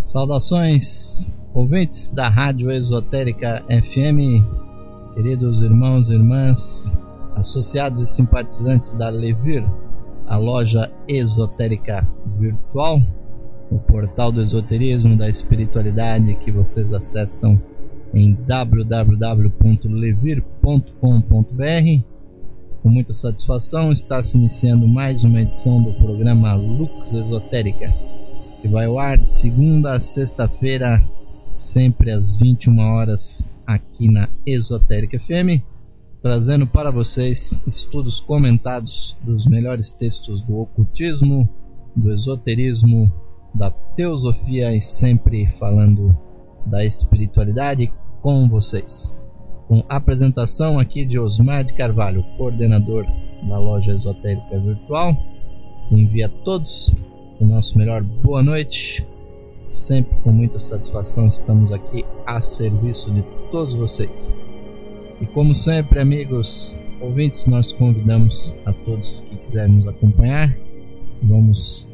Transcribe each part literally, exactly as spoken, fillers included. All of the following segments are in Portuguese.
Saudações, ouvintes da Rádio Esotérica F M, queridos irmãos e irmãs, associados e simpatizantes da Levir, a loja esotérica virtual, o portal do esoterismo, da espiritualidade que vocês acessam em w w w ponto levir ponto com ponto b r. Com muita satisfação está se iniciando mais uma edição do programa Lux Esotérica, que vai ao ar de segunda a sexta-feira, sempre às vinte e uma horas, aqui na Esotérica F M, trazendo para vocês estudos comentados dos melhores textos do ocultismo, do esoterismo, da teosofia e sempre falando da espiritualidade com vocês. Com apresentação aqui de Osmar de Carvalho, coordenador da loja esotérica virtual, que envia a todos o nosso melhor boa noite. Sempre com muita satisfação estamos aqui a serviço de todos vocês. E como sempre, amigos ouvintes, nós convidamos a todos que quiserem nos acompanhar. Vamos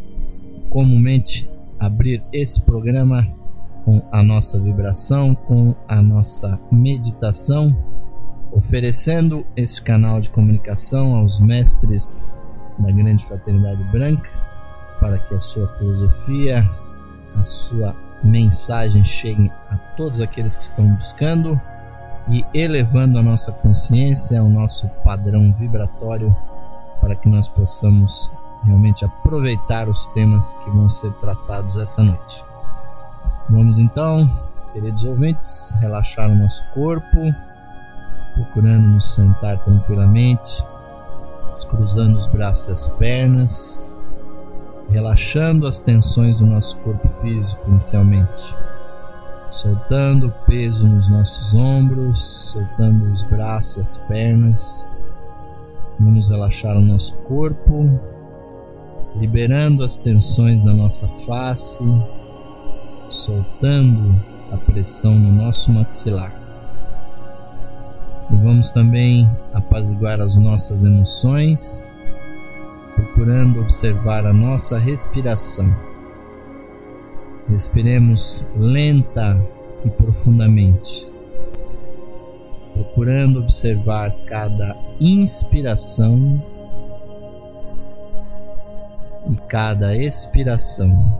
comumente abrir esse programa com a nossa vibração, com a nossa meditação, oferecendo esse canal de comunicação aos mestres da grande fraternidade branca, para que a sua filosofia, a sua mensagem chegue a todos aqueles que estão buscando e elevando a nossa consciência, o nosso padrão vibratório, para que nós possamos realmente aproveitar os temas que vão ser tratados essa noite. Vamos então, queridos ouvintes, relaxar o nosso corpo, procurando nos sentar tranquilamente, descruzando os braços e as pernas, relaxando as tensões do nosso corpo físico inicialmente, soltando o peso nos nossos ombros, soltando os braços e as pernas. Vamos relaxar o nosso corpo, liberando as tensões da nossa face, soltando a pressão no nosso maxilar. E vamos também apaziguar as nossas emoções, procurando observar a nossa respiração. Respiremos lenta e profundamente, procurando observar cada inspiração e cada expiração.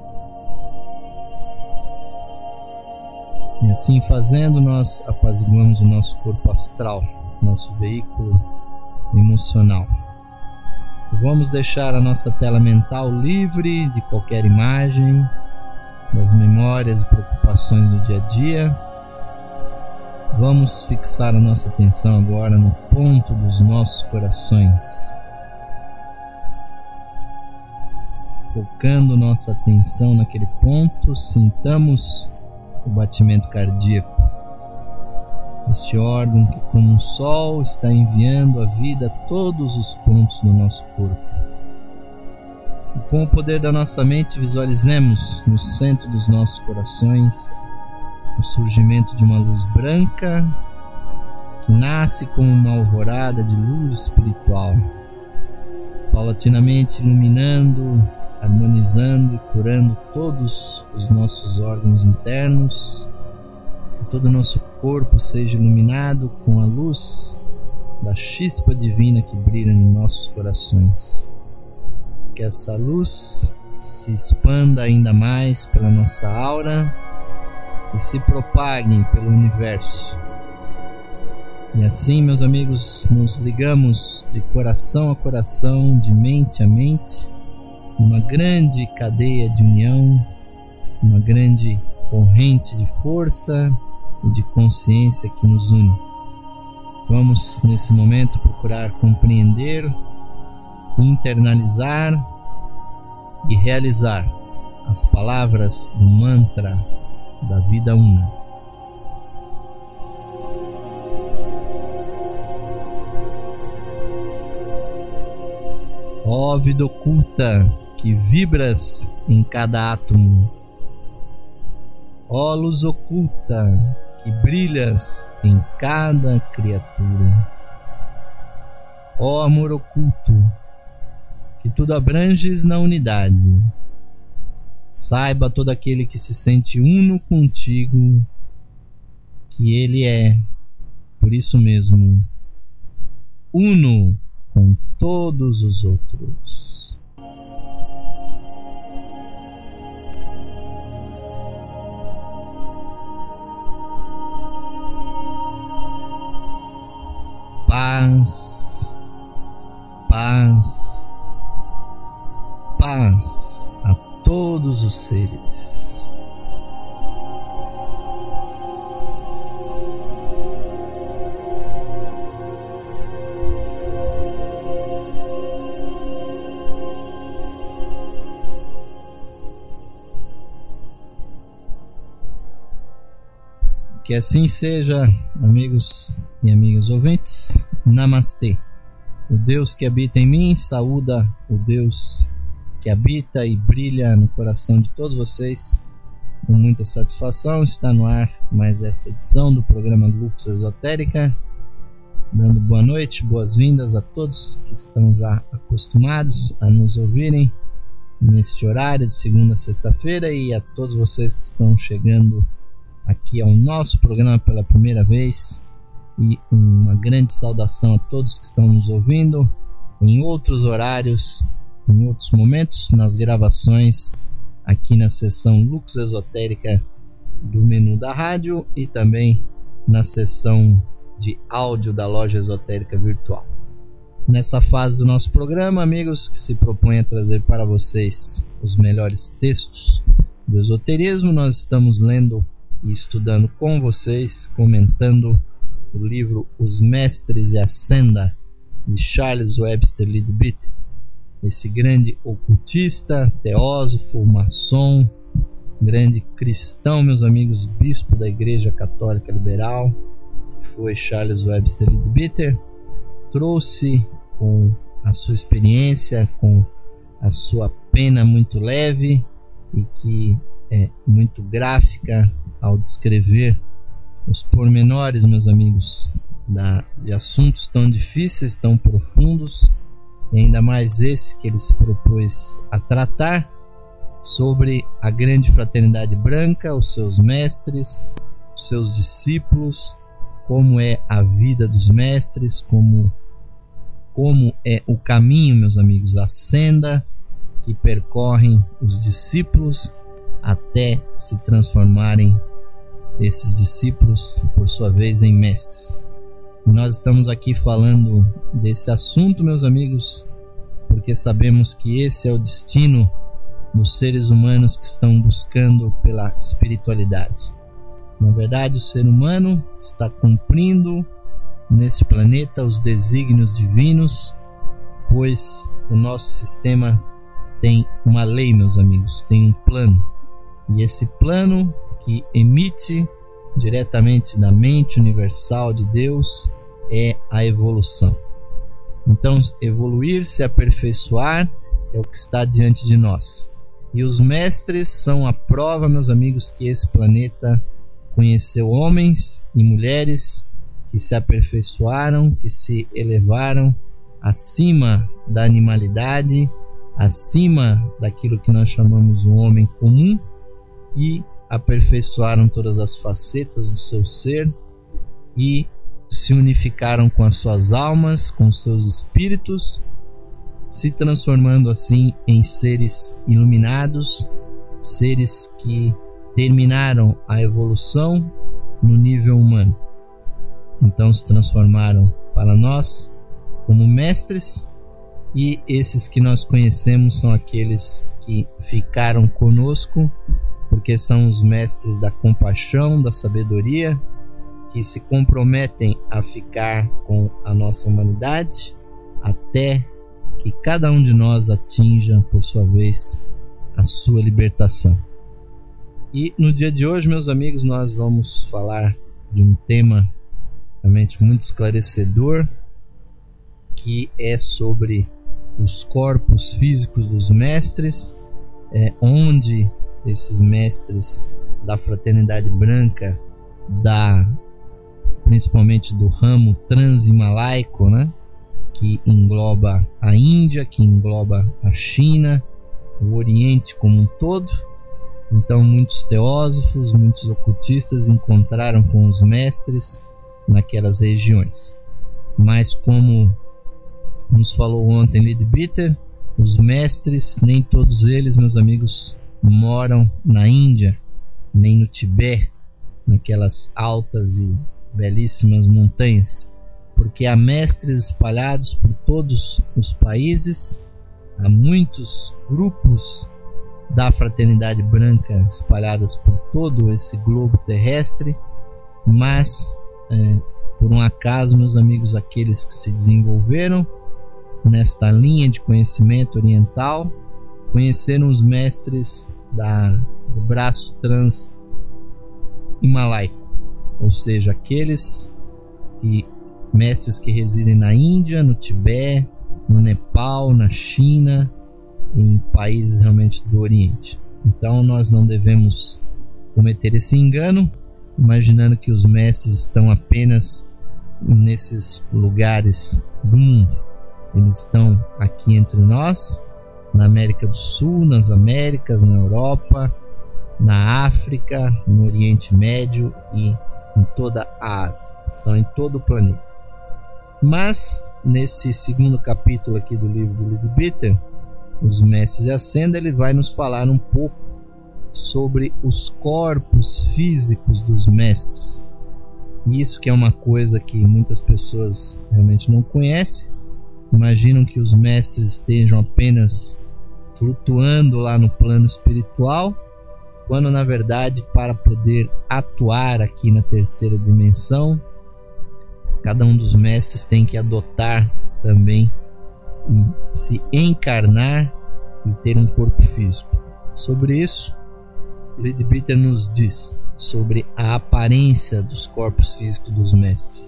E assim fazendo, nós apaziguamos o nosso corpo astral, nosso veículo emocional. Vamos deixar a nossa tela mental livre de qualquer imagem, das memórias e preocupações do dia a dia. Vamos fixar a nossa atenção agora no ponto dos nossos corações, focando nossa atenção naquele ponto. Sintamos o batimento cardíaco, este órgão que, como um sol, está enviando a vida a todos os pontos do nosso corpo. E com o poder da nossa mente, visualizemos no centro dos nossos corações o surgimento de uma luz branca que nasce como uma alvorada de luz espiritual, paulatinamente iluminando, harmonizando e curando todos os nossos órgãos internos. Que todo o nosso corpo seja iluminado com a luz da chispa divina que brilha em nossos corações. Que essa luz se expanda ainda mais pela nossa aura e se propague pelo universo. E assim, meus amigos, nos ligamos de coração a coração, de mente a mente, uma grande cadeia de união, uma grande corrente de força e de consciência que nos une. Vamos nesse momento procurar compreender, internalizar e realizar as palavras do mantra da vida una. Ó vida oculta que vibras em cada átomo, ó luz oculta que brilhas em cada criatura, ó amor oculto que tudo abranges na unidade, Saiba, todo aquele que se sente uno contigo, que ele é, por isso mesmo, uno com todos os outros. Paz, paz, paz a todos os seres. Que assim seja, amigos e amigas ouvintes. Namastê. O Deus que habita em mim saúda o Deus que habita e brilha no coração de todos vocês. Com muita satisfação está no ar mais essa edição do programa Lux Esotérica, dando boa noite, boas-vindas a todos que estão já acostumados a nos ouvirem neste horário de segunda a sexta-feira, e a todos vocês que estão chegando aqui ao nosso programa pela primeira vez, e uma grande saudação a todos que estão nos ouvindo em outros horários, em outros momentos, nas gravações aqui na seção Lux Esotérica do menu da rádio e também na seção de áudio da loja esotérica virtual. Nessa fase do nosso programa, amigos, que se propõe a trazer para vocês os melhores textos do esoterismo, nós estamos lendo e estudando com vocês, comentando o livro Os Mestres e a Senda, de Charles Webster Leadbeater, esse grande ocultista, teósofo, maçom, grande cristão, meus amigos, bispo da Igreja Católica Liberal, que foi Charles Webster Leadbeater, trouxe com a sua experiência, com a sua pena muito leve e que é muito gráfica ao descrever os pormenores, meus amigos, da, de assuntos tão difíceis, tão profundos, e ainda mais esse que ele se propôs a tratar, sobre a grande fraternidade branca, os seus mestres, os seus discípulos, como é a vida dos mestres, como, como é o caminho, meus amigos, a senda que percorrem os discípulos até se transformarem esses discípulos, por sua vez, em mestres. E nós estamos aqui falando desse assunto, meus amigos, porque sabemos que esse é o destino dos seres humanos que estão buscando pela espiritualidade. Na verdade, o ser humano está cumprindo nesse planeta os desígnios divinos, pois o nosso sistema tem uma lei, meus amigos, tem um plano. E esse plano que emite diretamente da mente universal de Deus é a evolução. Então, evoluir, se aperfeiçoar, é o que está diante de nós. E os mestres são a prova, meus amigos, que esse planeta conheceu homens e mulheres que se aperfeiçoaram, que se elevaram acima da animalidade, acima daquilo que nós chamamos o homem comum, e aperfeiçoaram todas as facetas do seu ser e se unificaram com as suas almas, com os seus espíritos, se transformando assim em seres iluminados, seres que terminaram a evolução no nível humano. Então se transformaram para nós como mestres, e esses que nós conhecemos são aqueles que ficaram conosco, porque são os mestres da compaixão, da sabedoria, que se comprometem a ficar com a nossa humanidade até que cada um de nós atinja, por sua vez, a sua libertação. E no dia de hoje, meus amigos, nós vamos falar de um tema realmente muito esclarecedor, que é sobre os corpos físicos dos mestres, é, onde esses mestres da fraternidade branca, da, principalmente do ramo transimalaico, né, que engloba a Índia, que engloba a China, o Oriente como um todo, Então muitos teósofos, muitos ocultistas encontraram com os mestres naquelas regiões. Mas como nos falou ontem Leadbeater, os mestres, nem todos eles, meus amigos, moram na Índia, nem no Tibete, naquelas altas e belíssimas montanhas, porque há mestres espalhados por todos os países, há muitos grupos da Fraternidade Branca espalhadas por todo esse globo terrestre, mas é, por um acaso, meus amigos, aqueles que se desenvolveram nesta linha de conhecimento oriental conheceram os mestres da, do braço trans himalaico, ou seja, aqueles que, mestres que residem na Índia, no Tibete, no Nepal, na China, em países realmente do Oriente. Então nós não devemos cometer esse engano, imaginando que os mestres estão apenas nesses lugares do mundo. Eles estão aqui entre nós, na América do Sul, nas Américas, na Europa, na África, no Oriente Médio e em toda a Ásia. Estão em todo o planeta. Mas nesse segundo capítulo aqui do livro do Leadbeater, Os Mestres de Ascenda, ele vai nos falar um pouco sobre os corpos físicos dos mestres. Isso que é uma coisa que muitas pessoas realmente não conhecem. Imaginam que os mestres estejam apenas flutuando lá no plano espiritual, quando na verdade, para poder atuar aqui na terceira dimensão, cada um dos mestres tem que adotar também e se encarnar e ter um corpo físico. Sobre isso, Leadbeater nos diz sobre a aparência dos corpos físicos dos mestres.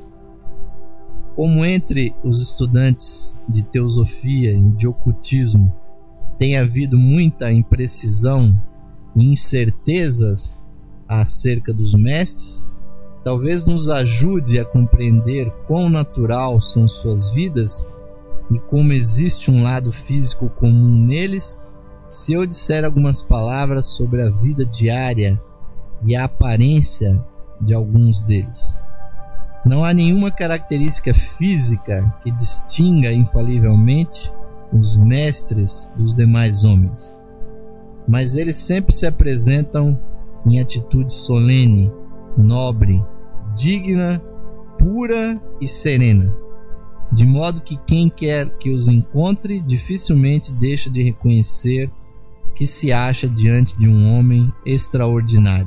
Como entre os estudantes de teosofia e de ocultismo tem havido muita imprecisão e incertezas acerca dos mestres, talvez nos ajude a compreender quão natural são suas vidas e como existe um lado físico comum neles, se eu disser algumas palavras sobre a vida diária e a aparência de alguns deles. Não há nenhuma característica física que distinga infalivelmente os mestres dos demais homens, mas eles sempre se apresentam em atitude solene, nobre, digna, pura e serena, de modo que quem quer que os encontre dificilmente deixa de reconhecer que se acha diante de um homem extraordinário.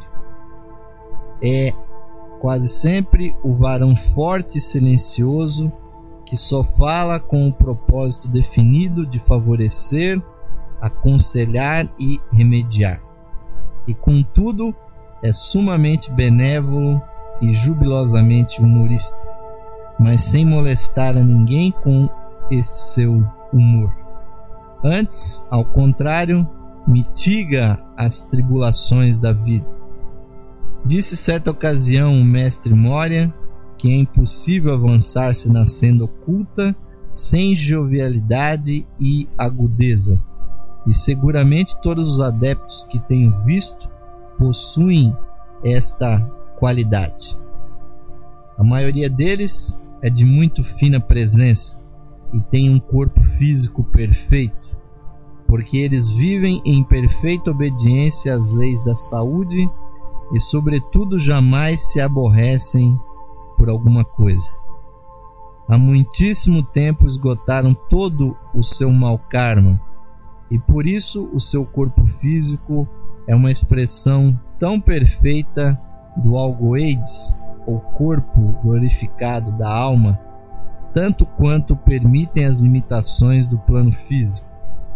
É quase sempre o varão forte e silencioso que só fala com o propósito definido de favorecer, aconselhar e remediar. E contudo é sumamente benévolo e jubilosamente humorista, mas sem molestar a ninguém com esse seu humor. Antes, ao contrário, mitiga as tribulações da vida. Disse certa ocasião o mestre Moria que é impossível avançar-se na senda oculta sem jovialidade e agudeza, e seguramente todos os adeptos que tenho visto possuem esta qualidade. A maioria deles é de muito fina presença e tem um corpo físico perfeito, porque eles vivem em perfeita obediência às leis da saúde e, sobretudo, jamais se aborrecem por alguma coisa. Há muitíssimo tempo esgotaram todo o seu mau karma, e por isso o seu corpo físico é uma expressão tão perfeita do algoides, ou corpo glorificado da alma, tanto quanto permitem as limitações do plano físico.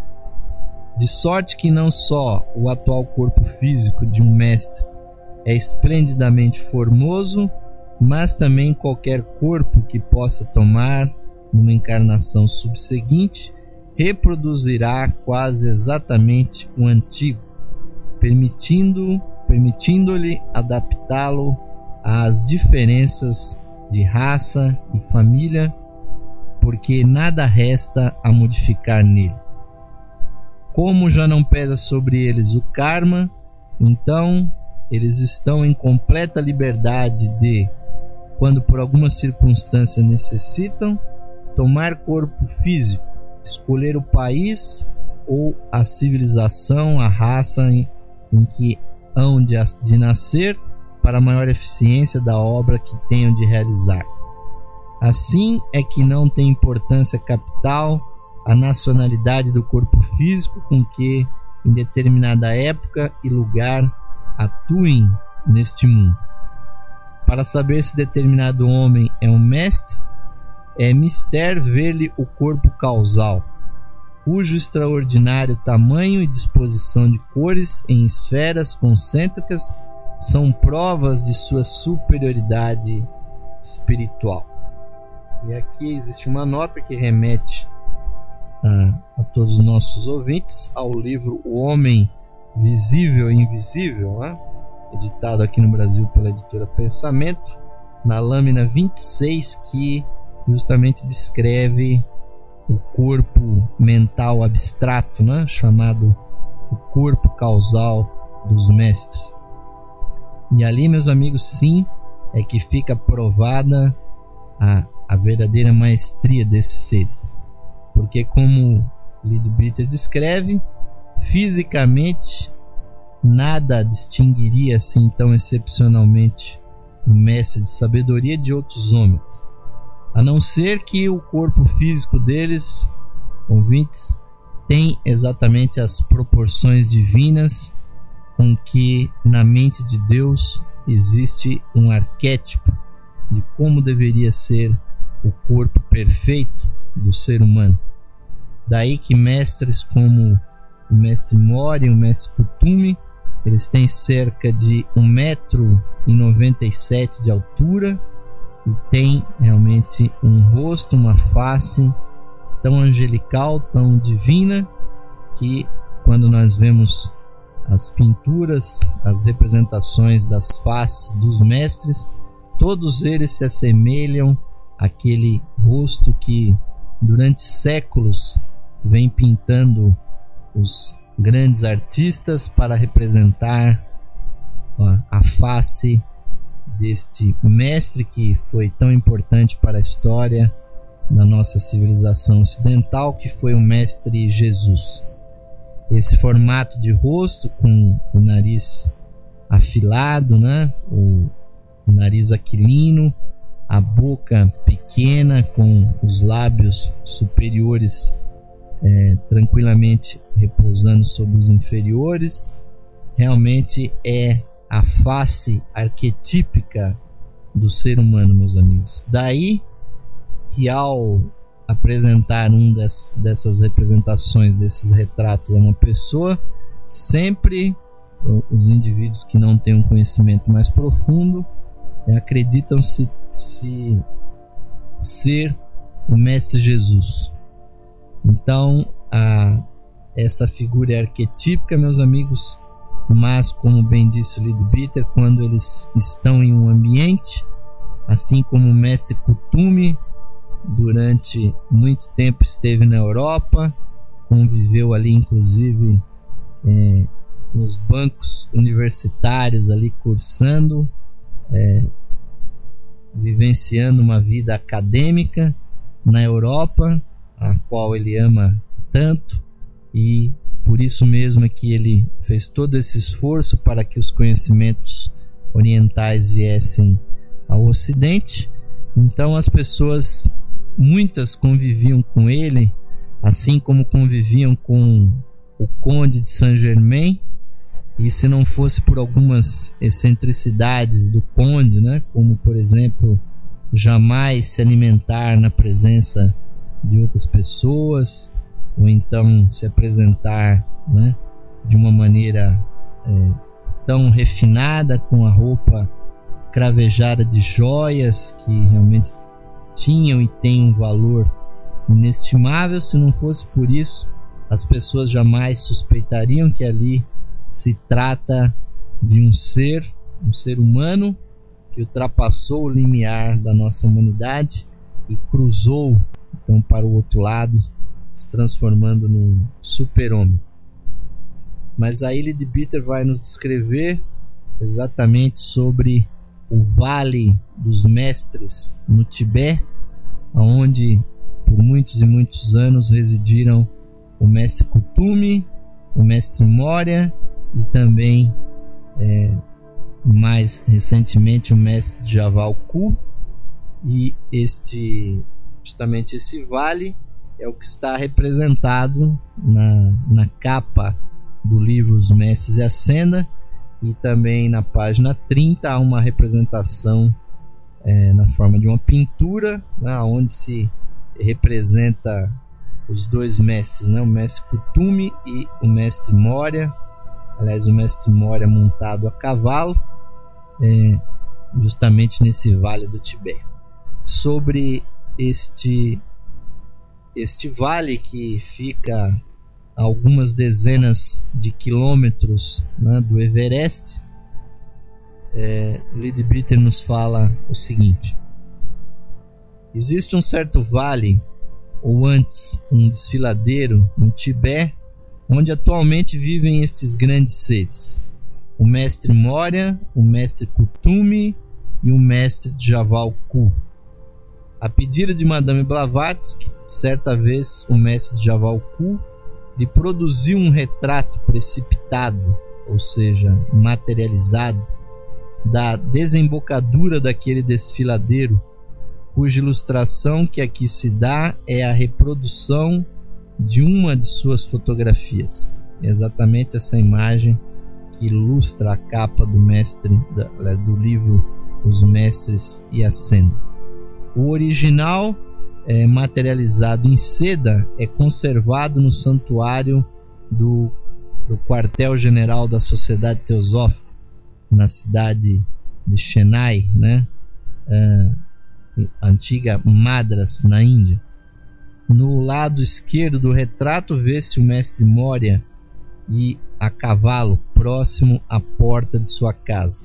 De sorte que não só o atual corpo físico de um mestre é esplendidamente formoso, mas também qualquer corpo que possa tomar numa encarnação subseguinte reproduzirá quase exatamente o antigo, permitindo, permitindo-lhe adaptá-lo às diferenças de raça e família, porque nada resta a modificar nele. Como já não pesa sobre eles o karma, Então, eles estão em completa liberdade de, quando por alguma circunstância necessitam, tomar corpo físico, escolher o país ou a civilização, a raça em, em que hão de, de nascer, para maior eficiência da obra que tenham de realizar. Assim é que não tem importância capital a nacionalidade do corpo físico com que, em determinada época e lugar, atuem neste mundo. Para saber se determinado homem é um mestre, é mister ver-lhe o corpo causal, cujo extraordinário tamanho e disposição de cores em esferas concêntricas são provas de sua superioridade espiritual. E aqui existe uma nota que remete a, a todos os nossos ouvintes ao livro O Homem Visível e Invisível, né? Editado aqui no Brasil pela editora Pensamento, na lâmina vinte e seis, que justamente descreve o corpo mental abstrato, né? Chamado o corpo causal dos mestres. E ali, meus amigos, sim, é que fica provada a, a verdadeira maestria desses seres. Porque, como Lido Bitter descreve, fisicamente nada distinguiria assim tão excepcionalmente o mestre de sabedoria de outros homens, a não ser que o corpo físico deles, ouvintes, tem exatamente as proporções divinas com que na mente de Deus existe um arquétipo de como deveria ser o corpo perfeito do ser humano. Daí que mestres como o mestre Mori e o mestre Kuthumi, eles têm cerca de um metro e noventa e sete de altura e têm realmente um rosto, uma face tão angelical, tão divina, que quando nós vemos as pinturas, as representações das faces dos mestres, todos eles se assemelham àquele rosto que durante séculos vem pintando os grandes artistas para representar a, a face deste mestre que foi tão importante para a história da nossa civilização ocidental, que foi o mestre Jesus. Esse formato de rosto com o nariz afilado, né? o, o nariz aquilino, a boca pequena com os lábios superiores é, tranquilamente repousando sobre os inferiores, realmente é a face arquetípica do ser humano, meus amigos. Daí que ao apresentar um das, dessas representações, desses retratos a uma pessoa, sempre os indivíduos que não têm um conhecimento mais profundo acreditam se, se ser o Mestre Jesus. Então a, essa figura é arquetípica, meus amigos, mas como bem disse o Lido Bitter, quando eles estão em um ambiente, assim como o mestre Kuthumi durante muito tempo esteve na Europa, conviveu ali inclusive é, nos bancos universitários ali cursando, é, vivenciando uma vida acadêmica na Europa, a qual ele ama tanto, e por isso mesmo é que ele fez todo esse esforço para que os conhecimentos orientais viessem ao Ocidente. Então as pessoas, muitas conviviam com ele, assim como conviviam com o Conde de Saint-Germain, e se não fosse por algumas excentricidades do Conde, né, como por exemplo jamais se alimentar na presença de outras pessoas, ou então se apresentar, né, de uma maneira é, tão refinada, com a roupa cravejada de joias que realmente tinham e têm um valor inestimável. Se não fosse por isso, as pessoas jamais suspeitariam que ali se trata de um ser, um ser humano que ultrapassou o limiar da nossa humanidade e cruzou então para o outro lado, se transformando num super-homem. Mas a Leadbeater vai nos descrever exatamente sobre o Vale dos Mestres no Tibete, onde por muitos e muitos anos residiram o mestre Kuthumi, o mestre Moria e também é, mais recentemente o mestre Javal-Ku. E este, justamente esse vale é o que está representado na, na capa do livro Os Mestres e a Senda, e também na página trinta há uma representação é, na forma de uma pintura, né, onde se representa os dois mestres, né, o mestre Kuthumi e o mestre Moria. Aliás, o mestre Moria montado a cavalo, é, justamente nesse vale do Tibete. Sobre este, este vale que fica a algumas dezenas de quilômetros, né, do Everest, é, Leadbeater nos fala o seguinte: existe um certo vale, ou antes um desfiladeiro no Tibete, onde atualmente vivem estes grandes seres, o mestre Moria, o mestre Kuthumi e o mestre Javal-Ku. A pedido de Madame Blavatsky, certa vez o mestre Javal-Ku lhe produziu um retrato precipitado, ou seja, materializado, da desembocadura daquele desfiladeiro, cuja ilustração que aqui se dá é a reprodução de uma de suas fotografias. É exatamente essa imagem que ilustra a capa do mestre do livro Os Mestres e a Senda. O original, é, materializado em seda, é conservado no santuário do, do quartel-general da Sociedade Teosófica, na cidade de Chennai, né? É, antiga Madras, na Índia. No lado esquerdo do retrato vê-se o mestre Moria e a cavalo, próximo à porta de sua casa.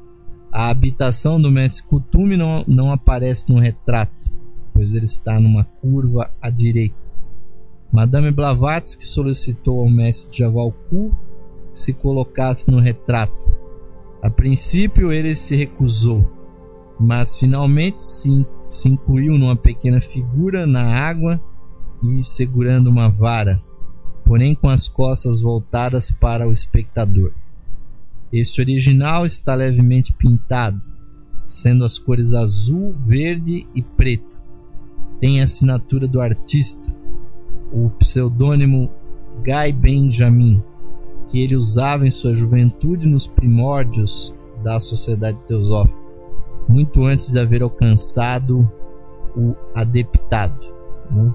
A habitação do mestre Kuthumi não, não aparece no retrato, pois ele está numa curva à direita. Madame Blavatsky solicitou ao mestre Javal-Ku que se colocasse no retrato. A princípio ele se recusou, mas finalmente se, se incluiu numa pequena figura na água e segurando uma vara, porém com as costas voltadas para o espectador. Este original está levemente pintado, sendo as cores azul, verde e preto. Tem a assinatura do artista, o pseudônimo Guy Benjamin, que ele usava em sua juventude nos primórdios da Sociedade Teosófica, muito antes de haver alcançado o adeptado, né?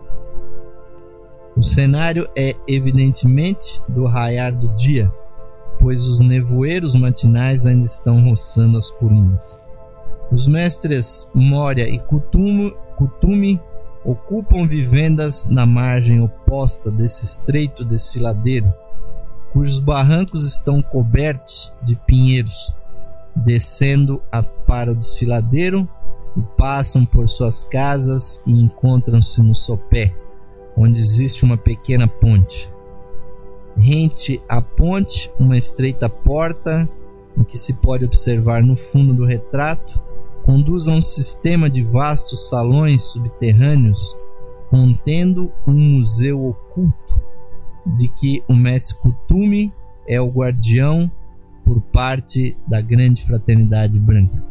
O cenário é evidentemente do raiar do dia, pois os nevoeiros matinais ainda estão roçando as colinas. Os mestres Moria e Kuthumi, Kuthumi ocupam vivendas na margem oposta desse estreito desfiladeiro, cujos barrancos estão cobertos de pinheiros. Descendo a, para o desfiladeiro e passam por suas casas e encontram-se no sopé, onde existe uma pequena ponte. Rente à ponte, uma estreita porta, em que se pode observar no fundo do retrato, conduz a um sistema de vastos salões subterrâneos, contendo um museu oculto, de que o mestre Kuthumi é o guardião por parte da grande fraternidade branca.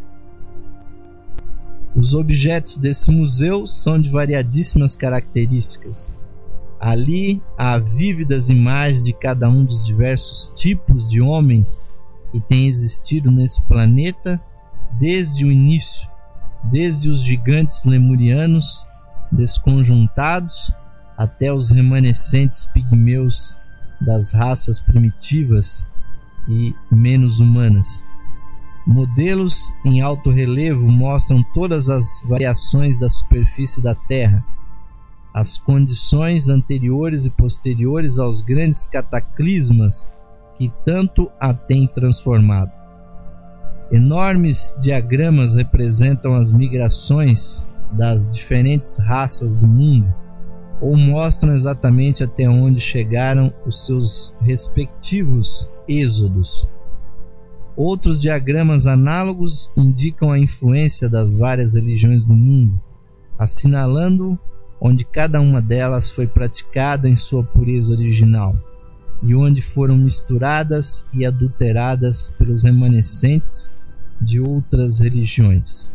Os objetos desse museu são de variadíssimas características. Ali há vívidas imagens de cada um dos diversos tipos de homens que têm existido nesse planeta desde o início, desde os gigantes lemurianos desconjuntados até os remanescentes pigmeus das raças primitivas e menos humanas. Modelos em alto relevo mostram todas as variações da superfície da Terra, as condições anteriores e posteriores aos grandes cataclismas que tanto a têm transformado. Enormes diagramas representam as migrações das diferentes raças do mundo, ou mostram exatamente até onde chegaram os seus respectivos êxodos. Outros diagramas análogos indicam a influência das várias religiões do mundo, assinalando onde cada uma delas foi praticada em sua pureza original e onde foram misturadas e adulteradas pelos remanescentes de outras religiões.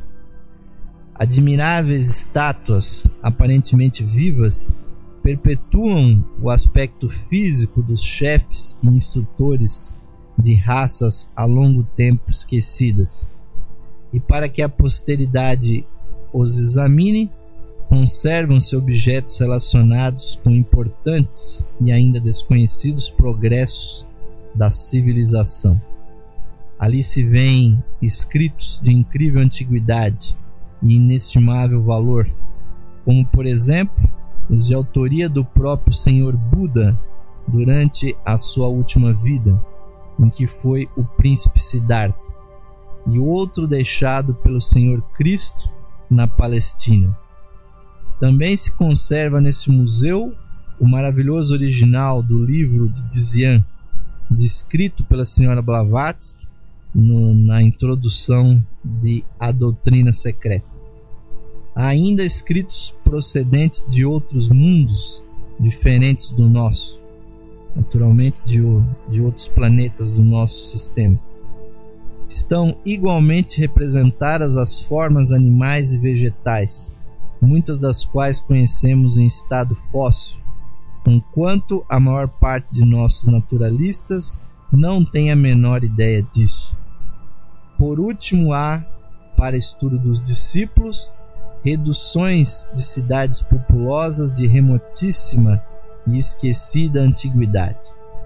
Admiráveis estátuas, aparentemente vivas, perpetuam o aspecto físico dos chefes e instrutores de raças há longo tempo esquecidas. E para que a posteridade os examine, conservam-se objetos relacionados com importantes e ainda desconhecidos progressos da civilização. Ali se vêem escritos de incrível antiguidade e inestimável valor, como por exemplo os de autoria do próprio Senhor Buda durante a sua última vida, em que foi o príncipe Siddhartha, e outro deixado pelo Senhor Cristo na Palestina. Também se conserva nesse museu o maravilhoso original do livro de Dzyan, descrito pela senhora Blavatsky no, na introdução de A Doutrina Secreta. Há ainda escritos procedentes de outros mundos diferentes do nosso, naturalmente de, de outros planetas do nosso sistema. Estão igualmente representadas as formas animais e vegetais, muitas das quais conhecemos em estado fóssil, enquanto a maior parte de nossos naturalistas não tem a menor ideia disso. Por último, há, para estudo dos discípulos, reduções de cidades populosas de remotíssima e esquecida antiguidade.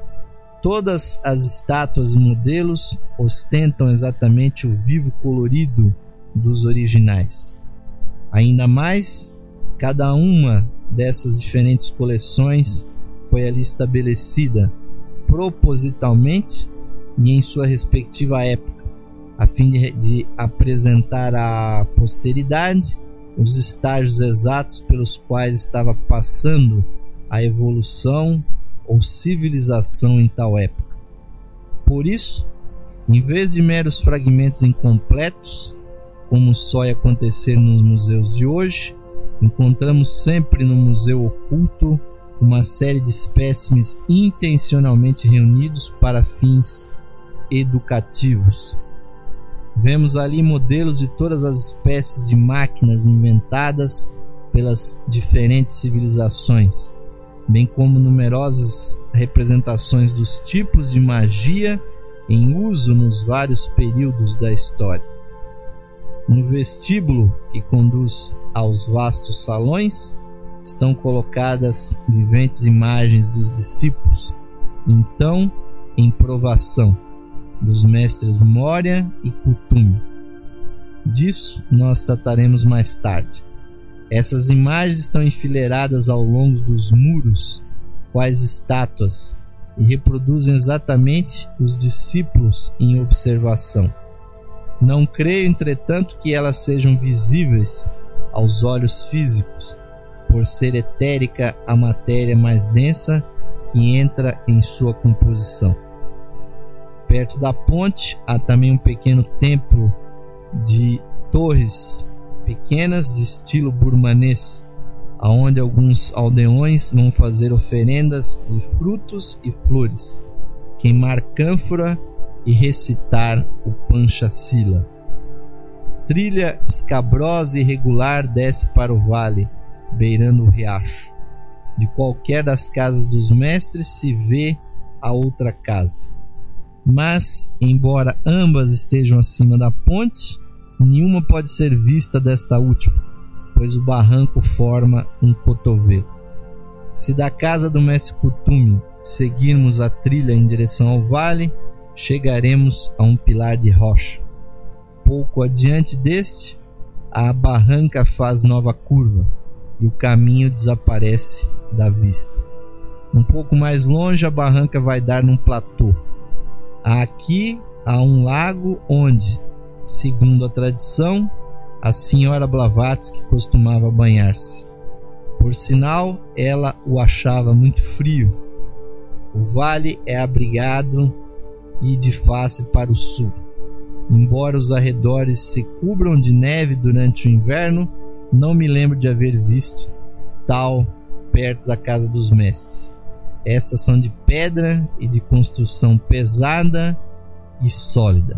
Todas as estátuas e modelos ostentam exatamente o vivo colorido dos originais. Ainda mais, cada uma dessas diferentes coleções foi ali estabelecida propositalmente e em sua respectiva época, a fim de, de apresentar à posteridade os estágios exatos pelos quais estava passando a evolução ou civilização em tal época. Por isso, em vez de meros fragmentos incompletos, como só ia acontecer nos museus de hoje, encontramos sempre no museu oculto uma série de espécimes intencionalmente reunidos para fins educativos. Vemos ali modelos de todas as espécies de máquinas inventadas pelas diferentes civilizações, bem como numerosas representações dos tipos de magia em uso nos vários períodos da história. No vestíbulo que conduz aos vastos salões estão colocadas viventes imagens dos discípulos, então em provação, dos mestres Moria e Kuthumi. Disso nós trataremos mais tarde. Essas imagens estão enfileiradas ao longo dos muros, quais estátuas, e reproduzem exatamente os discípulos em observação. Não creio, entretanto, que elas sejam visíveis aos olhos físicos, por ser etérica a matéria mais densa que entra em sua composição. Perto da ponte há também um pequeno templo de torres pequenas de estilo burmanês, aonde alguns aldeões vão fazer oferendas de frutos e flores, queimar cânfora e recitar o Panchasila. Trilha escabrosa e irregular desce para o vale, beirando o riacho. De qualquer das casas dos mestres se vê a outra casa. Mas, embora ambas estejam acima da ponte, nenhuma pode ser vista desta última, pois o barranco forma um cotovelo. Se da casa do mestre Kuthumi seguirmos a trilha em direção ao vale, chegaremos a um pilar de rocha. Pouco adiante deste, a barranca faz nova curva e o caminho desaparece da vista. Um pouco mais longe, a barranca vai dar num platô. Aqui há um lago onde, segundo a tradição, a senhora Blavatsky costumava banhar-se. Por sinal, ela o achava muito frio. O vale é abrigado e de face para o sul. Embora os arredores se cubram de neve durante o inverno, não me lembro de haver visto tal perto da casa dos mestres. Estas são de pedra e de construção pesada e sólida.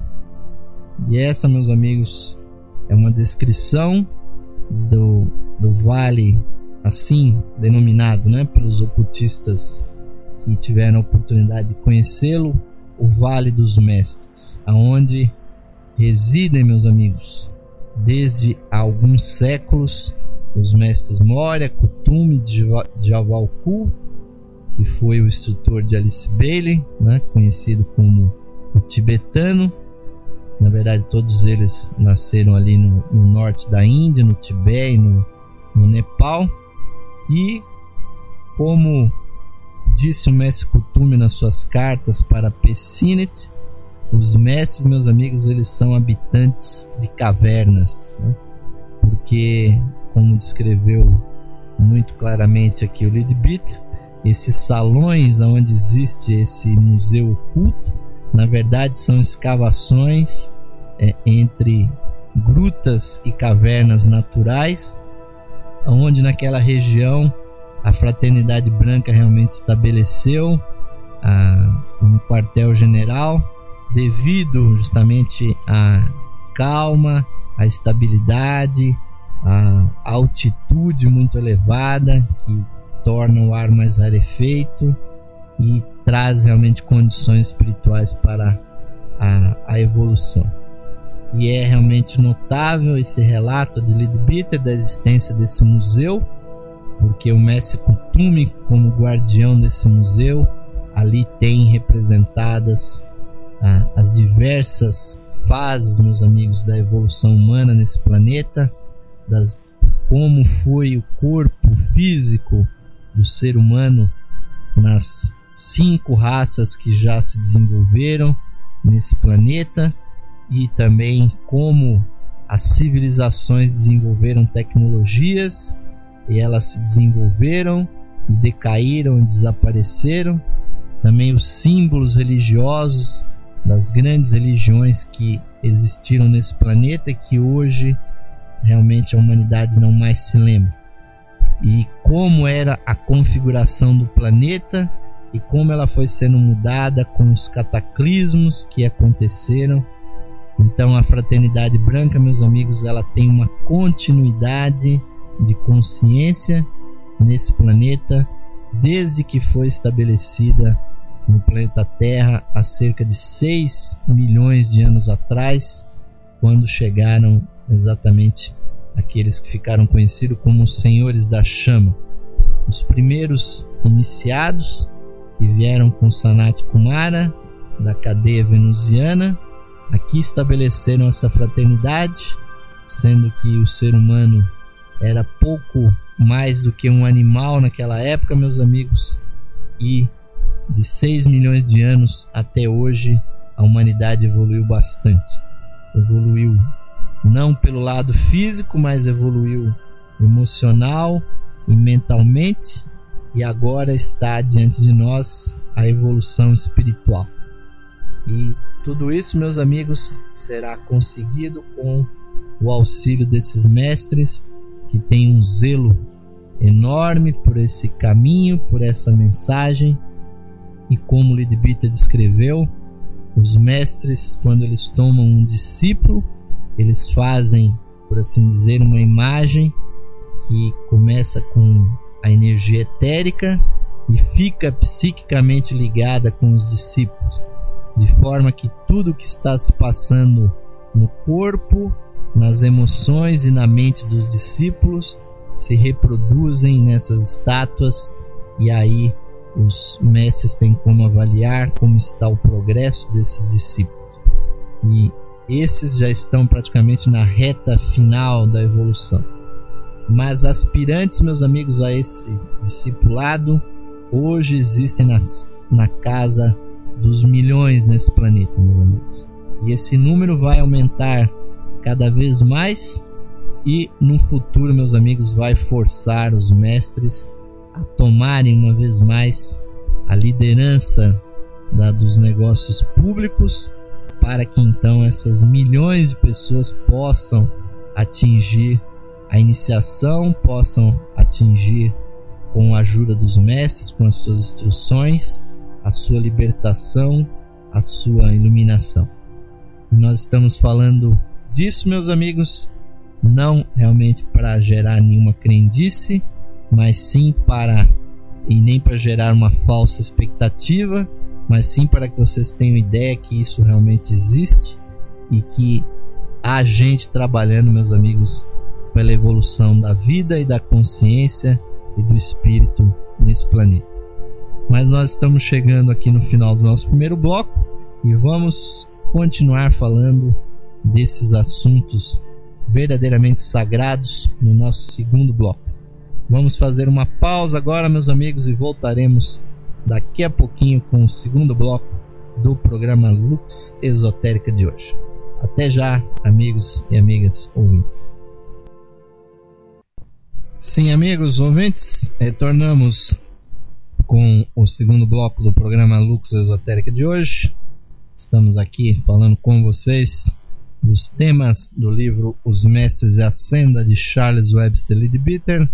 E essa, meus amigos, é uma descrição do, do vale, assim denominado, né, pelos ocultistas que tiveram a oportunidade de conhecê-lo, o Vale dos Mestres, aonde residem, meus amigos, desde há alguns séculos, os mestres Moria, Kuthumi, Djawalku, que foi o instrutor de Alice Bailey, né, conhecido como o tibetano. Na verdade, todos eles nasceram ali no, no norte da Índia, no Tibete e no, no Nepal. E, como disse o mestre Kuthumi nas suas cartas para Pessinet, os mestres, meus amigos, eles são habitantes de cavernas, né? Porque, como descreveu muito claramente aqui o Leadbeater, esses salões onde existe esse museu oculto, na verdade são escavações é, entre grutas e cavernas naturais, onde naquela região a Fraternidade Branca realmente estabeleceu a, um quartel-general, devido justamente à calma, à estabilidade, à altitude muito elevada, que torna o ar mais rarefeito e traz realmente condições espirituais para a, a evolução. E é realmente notável esse relato de Leadbeater da existência desse museu, porque o mestre Kuthumi, como guardião desse museu, ali tem representadas ah, as diversas fases, meus amigos, da evolução humana nesse planeta, das, como foi o corpo físico do ser humano nas cinco raças que já se desenvolveram nesse planeta, e também como as civilizações desenvolveram tecnologias e elas se desenvolveram e decaíram e desapareceram. Também os símbolos religiosos das grandes religiões que existiram nesse planeta e que hoje realmente a humanidade não mais se lembra. E como era a configuração do planeta e como ela foi sendo mudada com os cataclismos que aconteceram. Então a Fraternidade Branca, meus amigos, ela tem uma continuidade de consciência nesse planeta desde que foi estabelecida no planeta Terra há cerca de seis milhões de anos atrás, quando chegaram exatamente aqueles que ficaram conhecidos como os Senhores da Chama, os primeiros iniciados que vieram com Sanat Kumara da cadeia venusiana. Aqui estabeleceram essa fraternidade, sendo que o ser humano era pouco mais do que um animal naquela época, meus amigos, e de seis milhões de anos até hoje a humanidade evoluiu bastante. Evoluiu não pelo lado físico, mas evoluiu emocional e mentalmente, e agora está diante de nós a evolução espiritual. E tudo isso, meus amigos, será conseguido com o auxílio desses mestres que têm um zelo enorme por esse caminho, por essa mensagem. E como Leadbeater descreveu, os mestres, quando eles tomam um discípulo, eles fazem, por assim dizer, uma imagem que começa com a energia etérica e fica psiquicamente ligada com os discípulos, de forma que tudo que está se passando no corpo, nas emoções e na mente dos discípulos se reproduzem nessas estátuas, e aí os mestres têm como avaliar como está o progresso desses discípulos. E esses já estão praticamente na reta final da evolução. Mas aspirantes, meus amigos, a esse discipulado hoje existem nas, na casa dos milhões nesse planeta, meus amigos. E esse número vai aumentar cada vez mais e no futuro, meus amigos, vai forçar os mestres a tomarem uma vez mais a liderança da, dos negócios públicos, para que então essas milhões de pessoas possam atingir a iniciação, possam atingir, com a ajuda dos mestres, com as suas instruções, a sua libertação, a sua iluminação. E nós estamos falando disso, meus amigos, não realmente para gerar nenhuma crendice, mas sim para, e nem para gerar uma falsa expectativa, mas sim para que vocês tenham ideia que isso realmente existe e que há gente trabalhando, meus amigos, pela evolução da vida e da consciência e do espírito nesse planeta. Mas nós estamos chegando aqui no final do nosso primeiro bloco e vamos continuar falando desses assuntos verdadeiramente sagrados no nosso segundo bloco. Vamos fazer uma pausa agora, meus amigos, e voltaremos daqui a pouquinho com o segundo bloco do programa Lux Esotérica de hoje. Até já, amigos e amigas ouvintes. Sim, amigos ouvintes, retornamos com o segundo bloco do programa Lux Esotérica de hoje. Estamos aqui falando com vocês dos temas do livro Os Mestres e a Senda, de Charles Webster Leadbeater.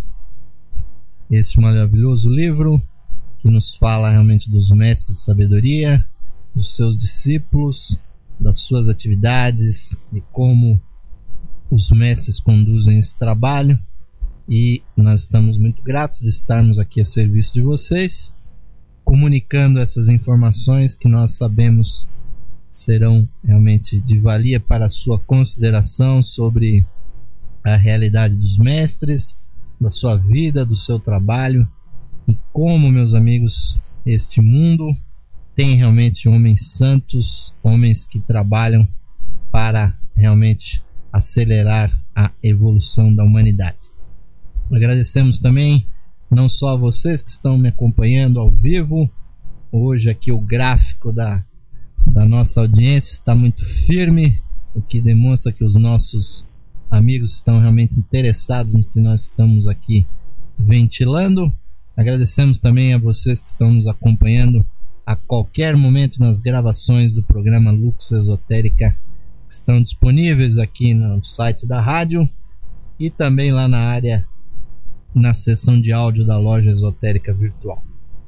Este maravilhoso livro que nos fala realmente dos mestres de sabedoria, dos seus discípulos, das suas atividades e como os mestres conduzem esse trabalho. E nós estamos muito gratos de estarmos aqui a serviço de vocês, comunicando essas informações que nós sabemos serão realmente de valia para a sua consideração sobre a realidade dos mestres, da sua vida, do seu trabalho, e como, meus amigos, este mundo tem realmente homens santos, homens que trabalham para realmente acelerar a evolução da humanidade. Agradecemos também não só a vocês que estão me acompanhando ao vivo. Hoje aqui o gráfico da, da nossa audiência está muito firme, o que demonstra que os nossos amigos estão realmente interessados no que nós estamos aqui ventilando. Agradecemos também a vocês que estão nos acompanhando a qualquer momento nas gravações do programa Lux Esotérica, que estão disponíveis aqui no site da rádio e também lá na área, na seção de áudio da loja esotérica virtual.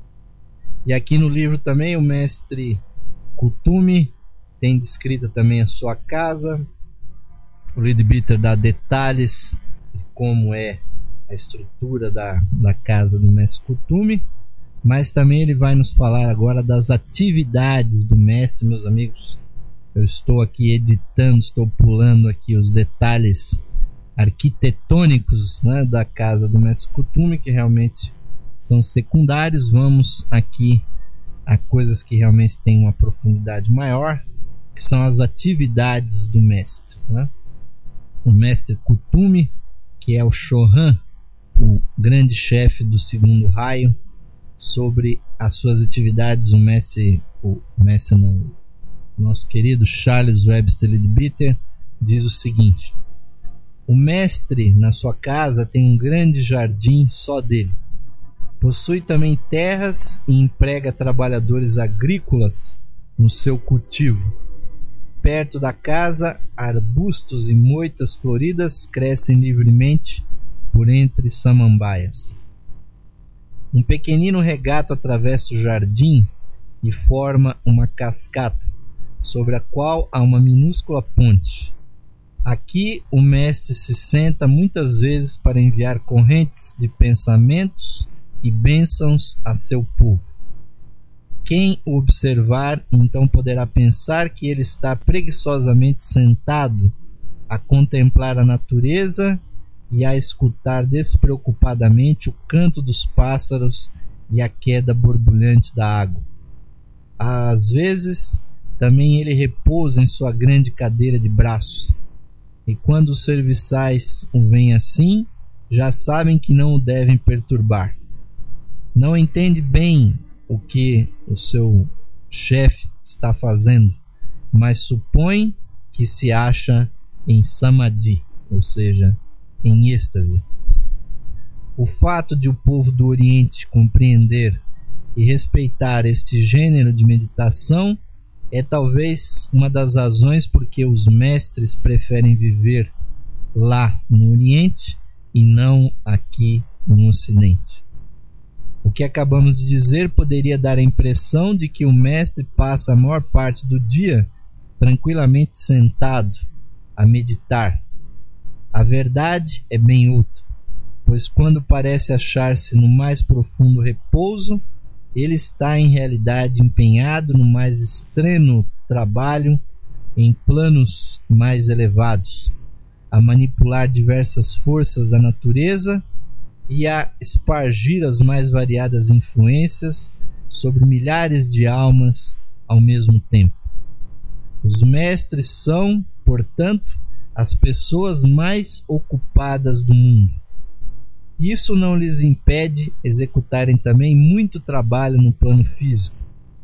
E aqui no livro também o mestre Kuthumi tem descrita também a sua casa. O Leadbeater dá detalhes de como é a estrutura da, da casa do mestre Kuthumi, mas também ele vai nos falar agora das atividades do mestre, meus amigos. Eu estou aqui editando, estou pulando aqui os detalhes arquitetônicos, né, da casa do mestre Kuthumi, que realmente são secundários. Vamos aqui a coisas que realmente têm uma profundidade maior, que são as atividades do mestre, né? O mestre Kuthumi, que é o Shohan, o grande chefe do segundo raio, sobre as suas atividades, o mestre, o mestre no, nosso querido Charles Webster Leadbeater diz o seguinte: o mestre na sua casa tem um grande jardim só dele. Possui também terras e emprega trabalhadores agrícolas no seu cultivo. Perto da casa, arbustos e moitas floridas crescem livremente por entre samambaias. Um pequenino regato atravessa o jardim e forma uma cascata, sobre a qual há uma minúscula ponte. Aqui o mestre se senta muitas vezes para enviar correntes de pensamentos e bênçãos a seu povo. Quem o observar então poderá pensar que ele está preguiçosamente sentado a contemplar a natureza e a escutar despreocupadamente o canto dos pássaros e a queda borbulhante da água. Às vezes também ele repousa em sua grande cadeira de braços, e quando os serviçais o veem assim, já sabem que não o devem perturbar. Não entende bem o que o seu chefe está fazendo, mas supõe que se acha em samadhi, ou seja, em êxtase. O fato de o povo do Oriente compreender e respeitar este gênero de meditação é talvez uma das razões porque os mestres preferem viver lá no Oriente e não aqui no Ocidente. O que acabamos de dizer poderia dar a impressão de que o mestre passa a maior parte do dia tranquilamente sentado a meditar. A verdade é bem outra, pois quando parece achar-se no mais profundo repouso, ele está em realidade empenhado no mais extremo trabalho em planos mais elevados, a manipular diversas forças da natureza e a espargir as mais variadas influências sobre milhares de almas ao mesmo tempo. Os mestres são, portanto, as pessoas mais ocupadas do mundo. Isso não lhes impede executarem também muito trabalho no plano físico.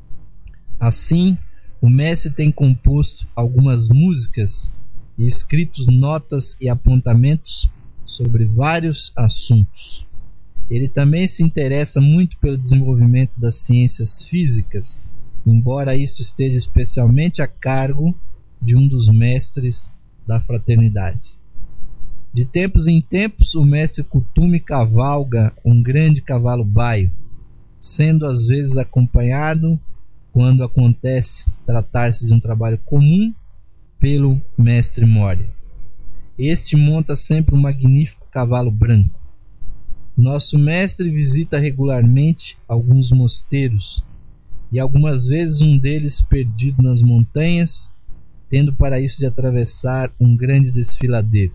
Assim, o mestre tem composto algumas músicas e escrito notas e apontamentos sobre vários assuntos. Ele também se interessa muito pelo desenvolvimento das ciências físicas, embora isto esteja especialmente a cargo de um dos mestres da fraternidade. De tempos em tempos, o mestre Kuthumi cavalga um grande cavalo baio, sendo às vezes acompanhado, quando acontece tratar-se de um trabalho comum, pelo mestre Moria. Este monta sempre um magnífico cavalo branco. Nosso mestre visita regularmente alguns mosteiros, e algumas vezes um deles perdido nas montanhas, tendo para isso de atravessar um grande desfiladeiro.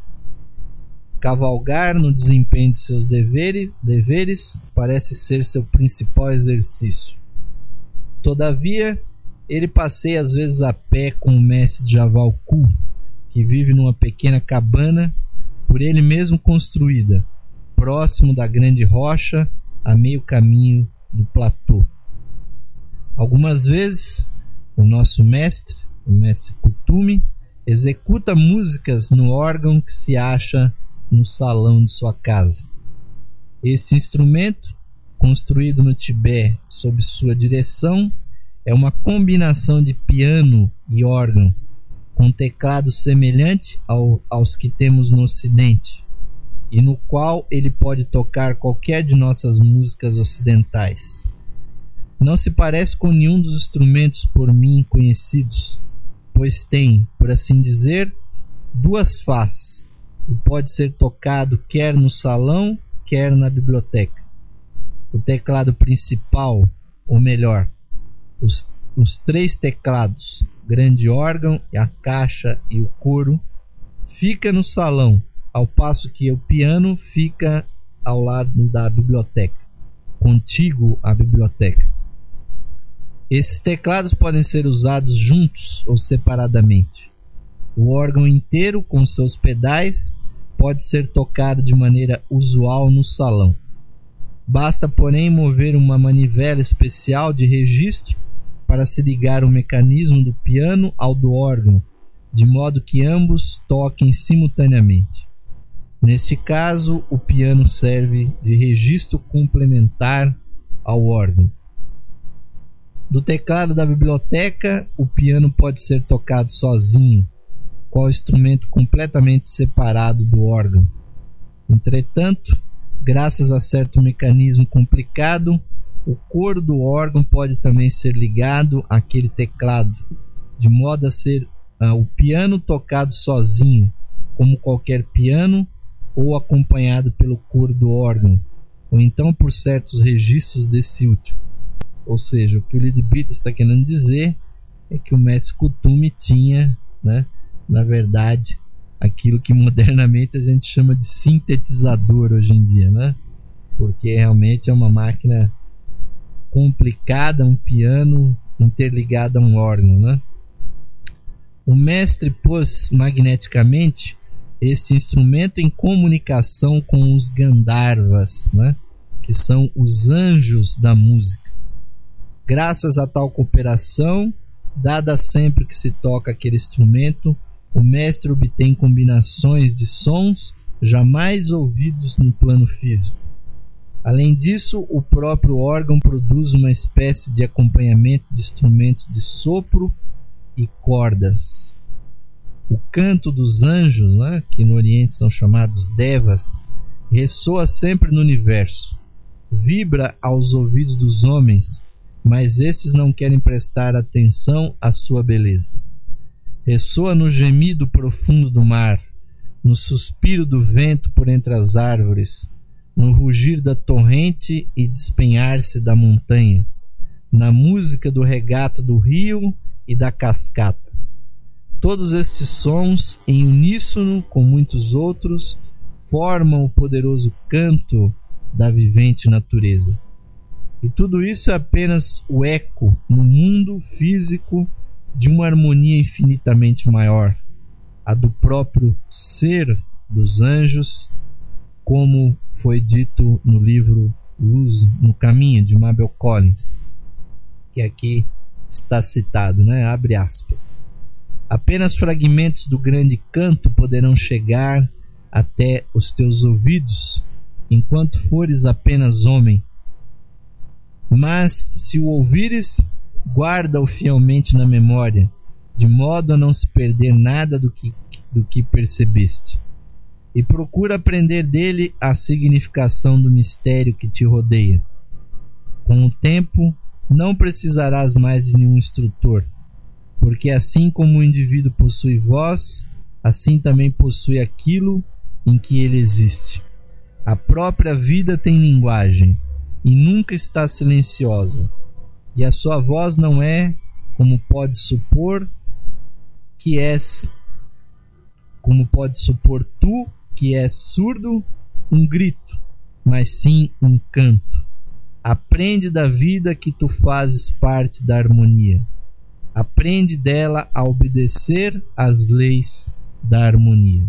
Cavalgar no desempenho de seus deveres, deveres parece ser seu principal exercício. Todavia, ele passeia às vezes a pé com o mestre Javalku, que vive numa pequena cabana, por ele mesmo construída, próximo da grande rocha, a meio caminho do platô. Algumas vezes, o nosso mestre, o mestre Kuthumi, executa músicas no órgão que se acha no salão de sua casa. Esse instrumento, construído no Tibete sob sua direção, é uma combinação de piano e órgão, com teclado semelhante ao, aos que temos no Ocidente, e no qual ele pode tocar qualquer de nossas músicas ocidentais. Não se parece com nenhum dos instrumentos por mim conhecidos, pois tem, por assim dizer, duas faces, e pode ser tocado quer no salão, quer na biblioteca. O teclado principal, ou melhor, os, os três teclados, grande órgão, a caixa e o coro, fica no salão, ao passo que o piano fica ao lado da biblioteca, contíguo à biblioteca. Esses teclados podem ser usados juntos ou separadamente. O órgão inteiro, com seus pedais, pode ser tocado de maneira usual no salão. Basta, porém, mover uma manivela especial de registro para se ligar o mecanismo do piano ao do órgão, de modo que ambos toquem simultaneamente. Neste caso, o piano serve de registro complementar ao órgão. Do teclado da biblioteca, o piano pode ser tocado sozinho, qual instrumento completamente separado do órgão. Entretanto, graças a certo mecanismo complicado, o coro do órgão pode também ser ligado àquele teclado, de modo a ser uh, o piano tocado sozinho, como qualquer piano, ou acompanhado pelo coro do órgão, ou então por certos registros desse último. Ou seja, o que o Leadbeater está querendo dizer é que o mestre Kuthumi tinha, né, na verdade, aquilo que modernamente a gente chama de sintetizador hoje em dia, né? Porque realmente é uma máquina complicada, um piano interligado a um órgão, né? O mestre pôs magneticamente este instrumento em comunicação com os Gandharvas, né? Que são os anjos da música. Graças a tal cooperação, dada sempre que se toca aquele instrumento, o mestre obtém combinações de sons jamais ouvidos no plano físico. Além disso, o próprio órgão produz uma espécie de acompanhamento de instrumentos de sopro e cordas. O canto dos anjos, né, que no Oriente são chamados devas, ressoa sempre no universo. Vibra aos ouvidos dos homens, mas estes não querem prestar atenção à sua beleza. Ressoa no gemido profundo do mar, no suspiro do vento por entre as árvores, no rugir da torrente e despenhar-se da montanha, na música do regato do rio e da cascata. Todos estes sons, em uníssono com muitos outros, formam o poderoso canto da vivente natureza. E tudo isso é apenas o eco no mundo físico de uma harmonia infinitamente maior, a do próprio ser dos anjos, como foi dito no livro Luz no Caminho, de Mabel Collins, que aqui está citado, né? Abre aspas. Apenas fragmentos do grande canto poderão chegar até os teus ouvidos, enquanto fores apenas homem. Mas, se o ouvires, guarda-o fielmente na memória, de modo a não se perder nada do que, do que percebeste. E procura aprender dele a significação do mistério que te rodeia. Com o tempo, não precisarás mais de nenhum instrutor, porque assim como o indivíduo possui voz, assim também possui aquilo em que ele existe. A própria vida tem linguagem e nunca está silenciosa, e a sua voz não é, como pode supor que és, como pode supor tu que és surdo, um grito, mas sim um canto. Aprende da vida que tu fazes parte da harmonia. Aprende dela a obedecer às leis da harmonia.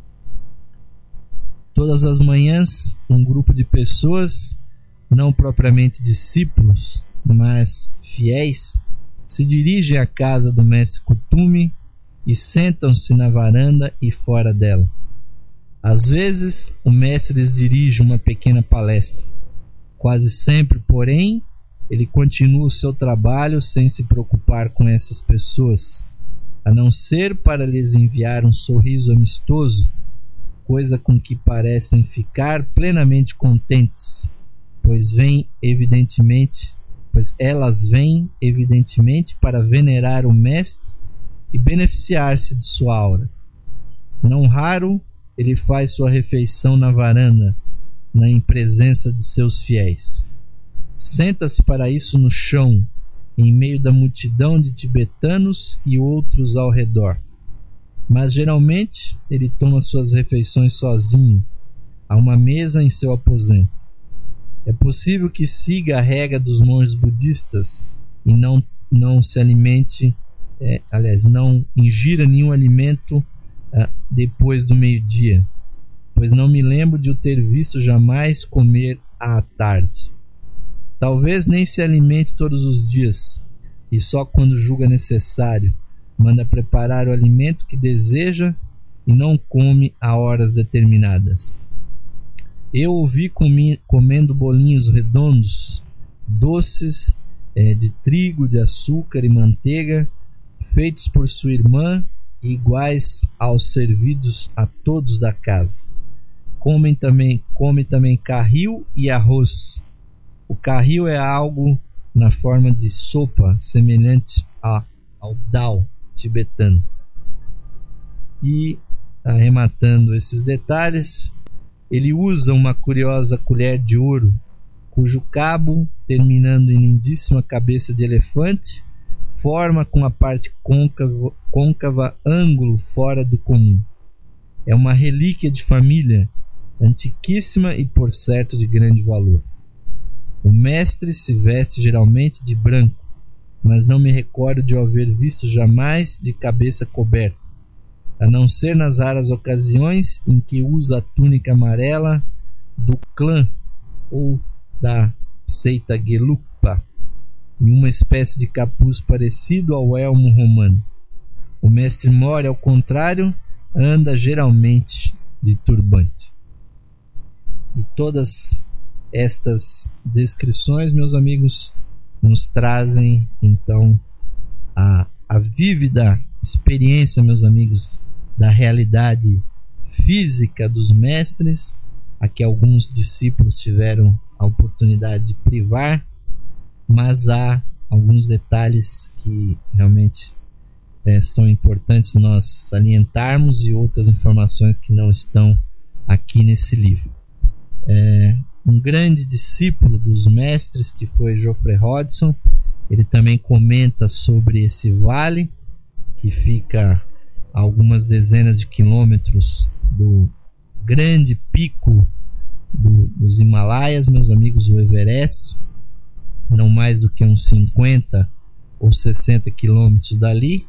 Todas as manhãs, um grupo de pessoas, não propriamente discípulos, mas fiéis, se dirigem à casa do mestre Kuthumi e sentam-se na varanda e fora dela. Às vezes, o mestre lhes dirige uma pequena palestra. Quase sempre, porém, ele continua o seu trabalho sem se preocupar com essas pessoas, a não ser para lhes enviar um sorriso amistoso, coisa com que parecem ficar plenamente contentes, pois vêm evidentemente, pois elas vêm evidentemente para venerar o mestre e beneficiar-se de sua aura. Não raro, ele faz sua refeição na varanda, na em presença de seus fiéis. Senta-se para isso no chão, em meio da multidão de tibetanos e outros ao redor. Mas geralmente ele toma suas refeições sozinho, a uma mesa em seu aposento. É possível que siga a regra dos monges budistas e não, não se alimente, é, aliás, não ingira nenhum alimento ah, depois do meio-dia, pois não me lembro de o ter visto jamais comer à tarde. Talvez nem se alimente todos os dias, e só quando julga necessário, manda preparar o alimento que deseja e não come a horas determinadas. Eu o vi comi, comendo bolinhos redondos, doces é, de trigo, de açúcar e manteiga, feitos por sua irmã e iguais aos servidos a todos da casa. Come também, come também carril e arroz. O carril é algo na forma de sopa, semelhante a, ao dal tibetano. E, arrematando esses detalhes, ele usa uma curiosa colher de ouro, cujo cabo, terminando em lindíssima cabeça de elefante, forma com a parte côncava, côncava ângulo fora do comum. É uma relíquia de família, antiquíssima e, por certo, de grande valor. O mestre se veste geralmente de branco, mas não me recordo de o haver visto jamais de cabeça coberta, a não ser nas raras ocasiões em que usa a túnica amarela do clã ou da seita Gelugpa, e uma espécie de capuz parecido ao elmo romano. O mestre Mori, ao contrário, anda geralmente de turbante. E todas estas descrições, meus amigos, nos trazem então a, a vívida experiência, meus amigos, da realidade física dos mestres, a que alguns discípulos tiveram a oportunidade de privar, mas há alguns detalhes que realmente é, são importantes nós salientarmos e outras informações que não estão aqui nesse livro. É, um grande discípulo dos mestres, que foi Geoffrey Hodgson, ele também comenta sobre esse vale que fica a algumas dezenas de quilômetros do grande pico do, dos Himalaias, meus amigos, o Everest, não mais do que uns cinquenta ou sessenta quilômetros dali,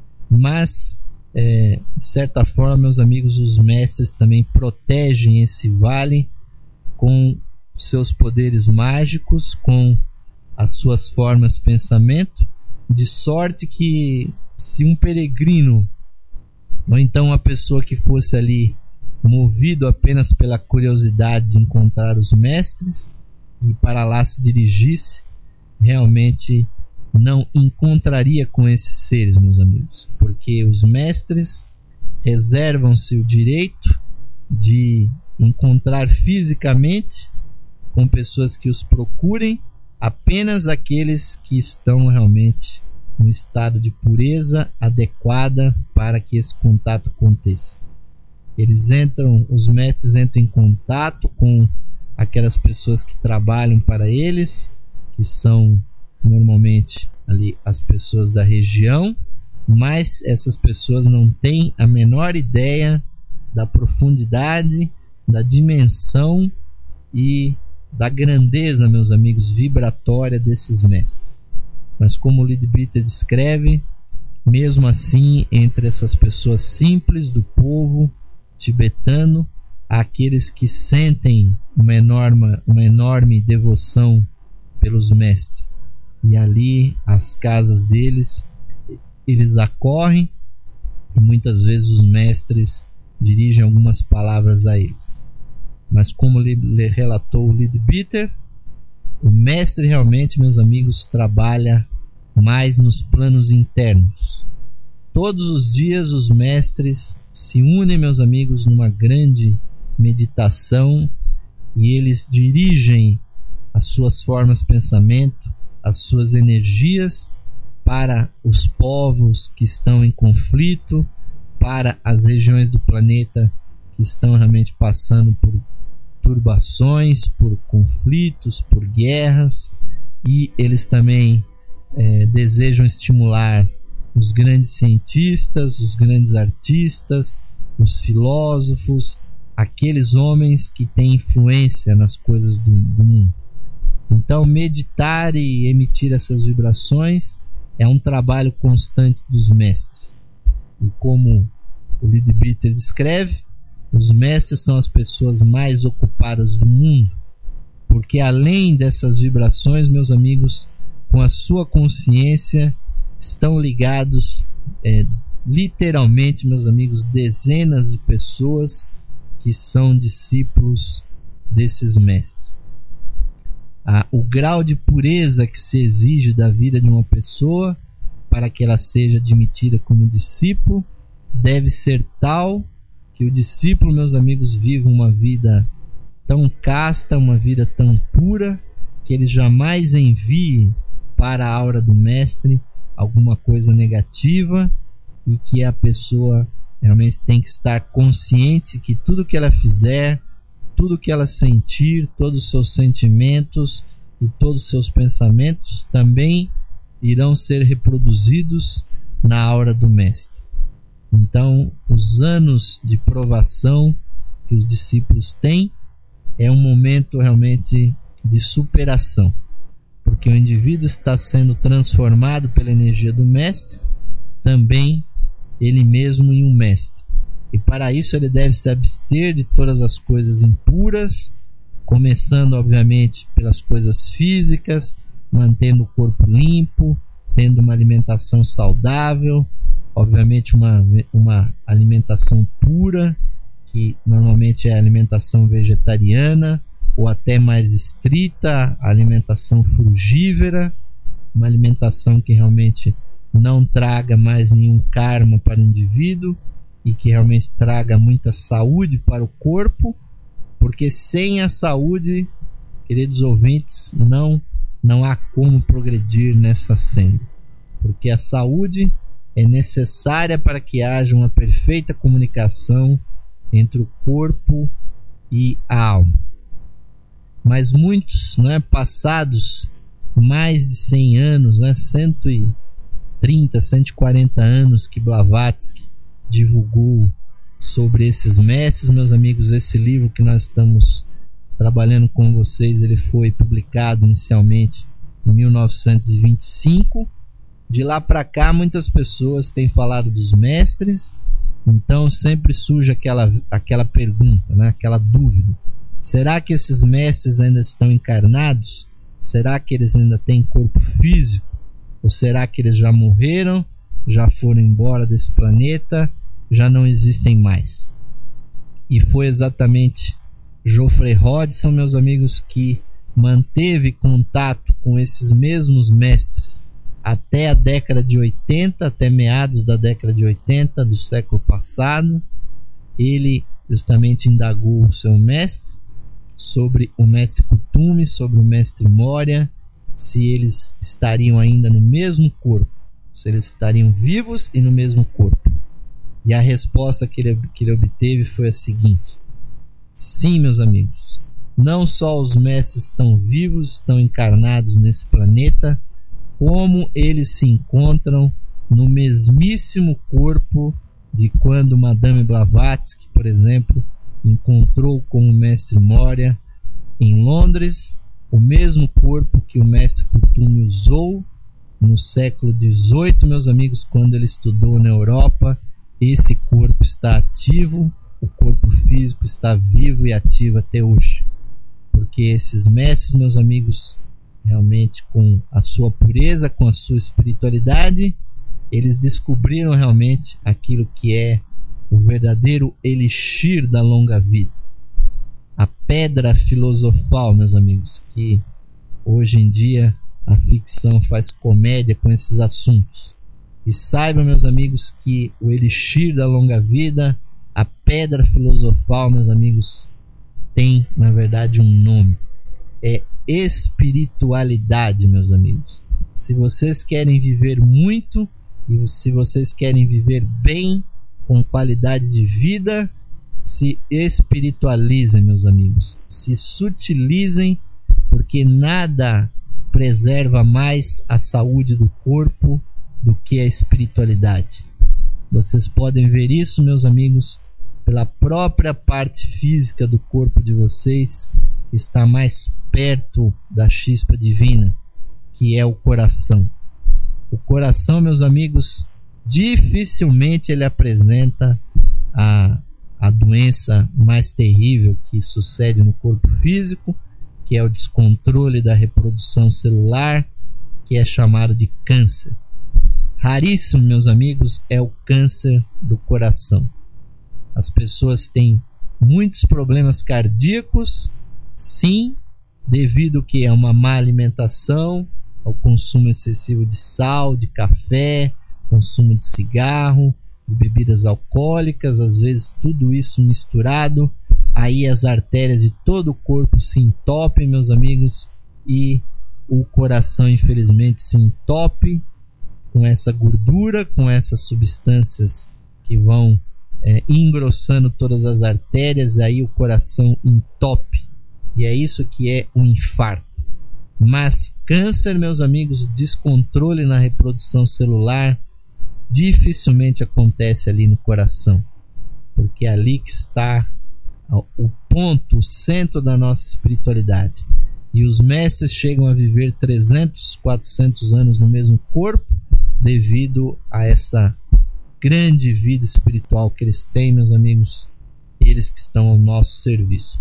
mas é, de certa forma, meus amigos, os mestres também protegem esse vale com seus poderes mágicos, com as suas formas de pensamento, de sorte que se um peregrino ou então uma pessoa que fosse ali movido apenas pela curiosidade de encontrar os mestres e para lá se dirigisse, realmente não encontraria com esses seres, meus amigos, porque os mestres reservam-se o direito de encontrar fisicamente com pessoas que os procurem apenas aqueles que estão realmente no estado de pureza adequada para que esse contato aconteça. Eles entram, os mestres entram em contato com aquelas pessoas que trabalham para eles, que são normalmente ali as pessoas da região, mas essas pessoas não têm a menor ideia da profundidade, da dimensão e da grandeza, meus amigos, vibratória desses mestres. Mas como o Leadbeater descreve, mesmo assim, entre essas pessoas simples do povo tibetano, há aqueles que sentem uma enorme, uma enorme devoção pelos mestres. E ali, as casas deles, eles acorrem e muitas vezes os mestres dirigem algumas palavras a eles. Mas como lhe relatou o Leadbeater, o mestre realmente, meus amigos, trabalha mais nos planos internos. Todos os dias os mestres se unem, meus amigos, numa grande meditação e eles dirigem as suas formas de pensamento, as suas energias para os povos que estão em conflito, para as regiões do planeta que estão realmente passando por turbações, por conflitos, por guerras, e eles também é, desejam estimular os grandes cientistas, os grandes artistas, os filósofos, aqueles homens que têm influência nas coisas do, do mundo. Então, meditar e emitir essas vibrações é um trabalho constante dos mestres. E como o Leadbeater descreve, os mestres são as pessoas mais ocupadas do mundo, porque além dessas vibrações, meus amigos, com a sua consciência estão ligados é, literalmente, meus amigos, dezenas de pessoas que são discípulos desses mestres. Ah, o grau de pureza que se exige da vida de uma pessoa para que ela seja admitida como discípulo deve ser tal que o discípulo, meus amigos, viva uma vida tão casta, uma vida tão pura, que ele jamais envie para a aura do mestre alguma coisa negativa, e que a pessoa realmente tem que estar consciente que tudo que ela fizer, tudo que ela sentir, todos os seus sentimentos e todos os seus pensamentos também irão ser reproduzidos na aura do mestre. Então, os anos de provação que os discípulos têm é um momento realmente de superação, porque o indivíduo está sendo transformado pela energia do mestre, também ele mesmo em um mestre. E para isso ele deve se abster de todas as coisas impuras, começando obviamente pelas coisas físicas, mantendo o corpo limpo, tendo uma alimentação saudável, obviamente uma, uma alimentação pura, que normalmente é a alimentação vegetariana, ou até mais estrita, a alimentação frugívera, uma alimentação que realmente não traga mais nenhum karma para o indivíduo e que realmente traga muita saúde para o corpo, porque sem a saúde, queridos ouvintes, não, não há como progredir nessa senda, porque a saúde é necessária para que haja uma perfeita comunicação entre o corpo e a alma. Mas muitos, né, passados mais de cem anos, né, cento e trinta, cento e quarenta anos que Blavatsky divulgou sobre esses mestres, meus amigos, esse livro que nós estamos trabalhando com vocês, ele foi publicado inicialmente em mil novecentos e vinte e cinco. De lá para cá, muitas pessoas têm falado dos mestres, então sempre surge aquela, aquela pergunta, né, aquela dúvida. Será que esses mestres ainda estão encarnados? Será que eles ainda têm corpo físico? Ou será que eles já morreram, já foram embora desse planeta, já não existem mais? E foi exatamente Geoffrey Hodgson, meus amigos, que manteve contato com esses mesmos mestres até a década de oitenta, até meados da década de oitenta do século passado. Ele justamente indagou o seu mestre sobre o mestre Kuthumi, sobre o mestre Moria, se eles estariam ainda no mesmo corpo, se eles estariam vivos e no mesmo corpo. E a resposta que ele, que ele obteve foi a seguinte: sim, meus amigos, não só os mestres estão vivos, estão encarnados nesse planeta, como eles se encontram no mesmíssimo corpo de quando Madame Blavatsky, por exemplo, encontrou com o mestre Moria em Londres, o mesmo corpo que o mestre Kuthumi usou no século dezoito, meus amigos, quando ele estudou na Europa. Esse corpo está ativo, o corpo físico está vivo e ativo até hoje, porque esses mestres, meus amigos, realmente com a sua pureza, com a sua espiritualidade, eles descobriram realmente aquilo que é o verdadeiro elixir da longa vida, a pedra filosofal, meus amigos, que hoje em dia a ficção faz comédia com esses assuntos. E saibam, meus amigos, que o elixir da longa vida, a pedra filosofal, meus amigos, tem na verdade um nome, é espiritualidade, meus amigos. Se vocês querem viver muito e se vocês querem viver bem, com qualidade de vida, se espiritualizem, meus amigos, se sutilizem, porque nada preserva mais a saúde do corpo do que a espiritualidade. Vocês podem ver isso, meus amigos, pela própria parte física do corpo de vocês, que está mais perto da chispa divina, que é o coração. O coração, meus amigos, dificilmente ele apresenta a, a doença mais terrível que sucede no corpo físico, que é o descontrole da reprodução celular, que é chamado de câncer. Raríssimo, meus amigos, é o câncer do coração. As pessoas têm muitos problemas cardíacos, sim, devido que é uma má alimentação, ao consumo excessivo de sal, de café, consumo de cigarro, de bebidas alcoólicas, às vezes tudo isso misturado, aí as artérias de todo o corpo se entopem, meus amigos, e o coração infelizmente se entope com essa gordura, com essas substâncias que vão é, engrossando todas as artérias, aí o coração entope, e é isso que é um infarto. Mas câncer, meus amigos, descontrole na reprodução celular, dificilmente acontece ali no coração, porque é ali que está o ponto, o centro da nossa espiritualidade. E os mestres chegam a viver trezentos, quatrocentos anos no mesmo corpo, devido a essa grande vida espiritual que eles têm, meus amigos, eles que estão ao nosso serviço.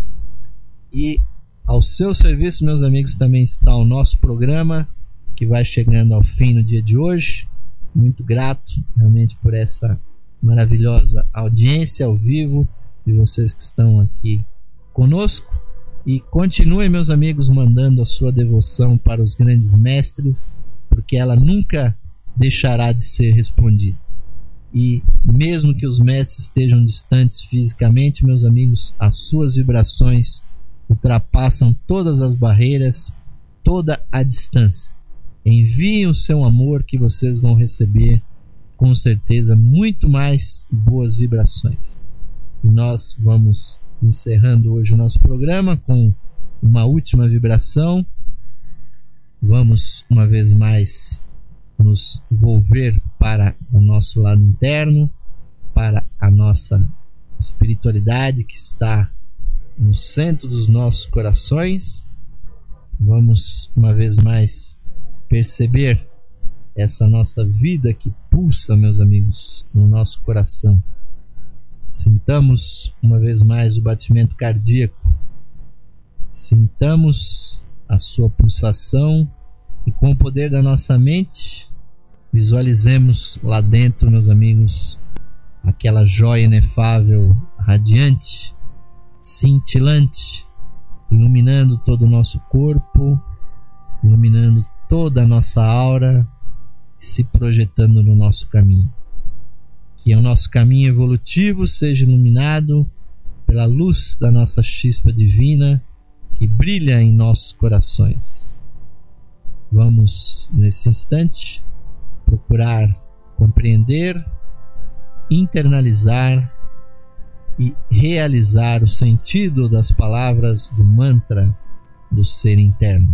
E ao seu serviço, meus amigos, também está o nosso programa, que vai chegando ao fim no dia de hoje. Muito grato realmente por essa maravilhosa audiência ao vivo de de vocês que estão aqui conosco. E continuem, meus amigos, mandando a sua devoção para os grandes mestres, porque ela nunca deixará de ser respondida. E mesmo que os mestres estejam distantes fisicamente, meus amigos, as suas vibrações ultrapassam todas as barreiras, toda a distância. Enviem o seu amor que vocês vão receber com certeza muito mais boas vibrações. E nós vamos encerrando hoje o nosso programa com uma última vibração. Vamos uma vez mais nos volver para o nosso lado interno, para a nossa espiritualidade que está no centro dos nossos corações. Vamos uma vez mais perceber essa nossa vida que pulsa, meus amigos, no nosso coração. Sintamos uma vez mais o batimento cardíaco, sintamos a sua pulsação e, com o poder da nossa mente, visualizemos lá dentro, meus amigos, aquela joia inefável, radiante, cintilante, iluminando todo o nosso corpo, iluminando toda a nossa aura e se projetando no nosso caminho. Que o nosso caminho evolutivo seja iluminado pela luz da nossa chispa divina que brilha em nossos corações. Vamos, nesse instante, procurar compreender, internalizar e realizar o sentido das palavras do mantra do ser interno.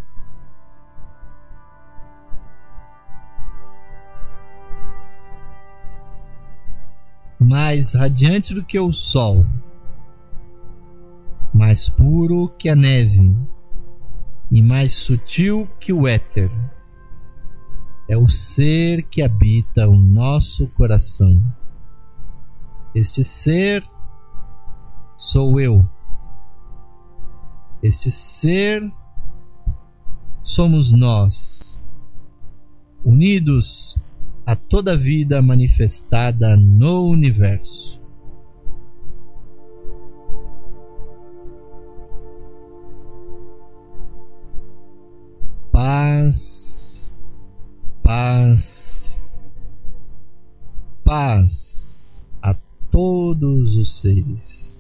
Mais radiante do que o sol, mais puro que a neve e mais sutil que o éter, é o ser que habita o nosso coração. Este ser sou eu. Este ser somos nós, unidos a toda a vida manifestada no universo. Paz, paz, paz a todos os seres.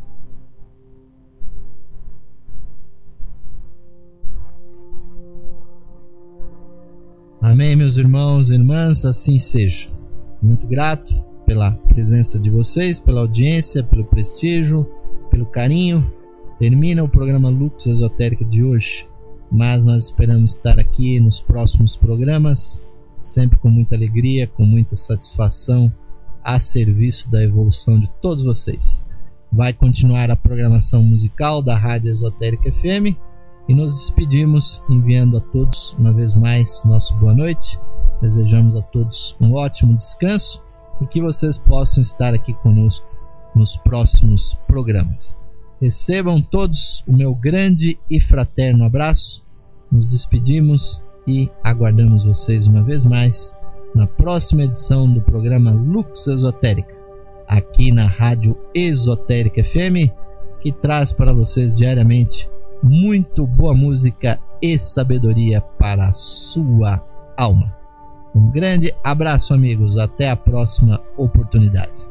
Amém, meus irmãos e irmãs, assim seja. Muito grato pela presença de vocês, pela audiência, pelo prestígio, pelo carinho. Termina o programa Lux Esotérica de hoje, mas nós esperamos estar aqui nos próximos programas, sempre com muita alegria, com muita satisfação, a serviço da evolução de todos vocês. Vai continuar a programação musical da Rádio Esotérica F M e nos despedimos enviando a todos uma vez mais nosso boa noite. Desejamos a todos um ótimo descanso e que vocês possam estar aqui conosco nos próximos programas. Recebam todos o meu grande e fraterno abraço. Nos despedimos e aguardamos vocês uma vez mais na próxima edição do programa Lux Esotérica, aqui na Rádio Esotérica F M, que traz para vocês diariamente muito boa música e sabedoria para a sua alma. Um grande abraço, amigos. Até a próxima oportunidade.